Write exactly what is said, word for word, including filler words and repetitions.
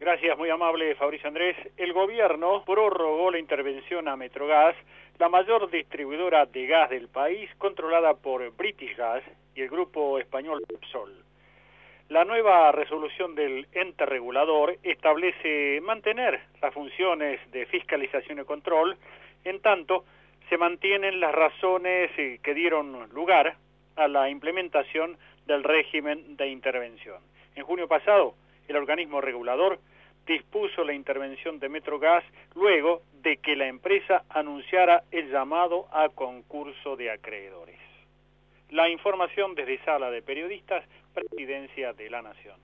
Gracias, muy amable Fabricio Andrés. El gobierno prorrogó la intervención a Metrogas, la mayor distribuidora de gas del país, controlada por British Gas y el grupo español Repsol. La nueva resolución del ente regulador establece mantener las funciones de fiscalización y control, en tanto se mantienen las razones que dieron lugar a la implementación del régimen de intervención. En junio pasado, el organismo regulador dispuso la intervención de Metrogas luego de que la empresa anunciara el llamado a concurso de acreedores. La información desde Sala de Periodistas, Presidencia de la Nación.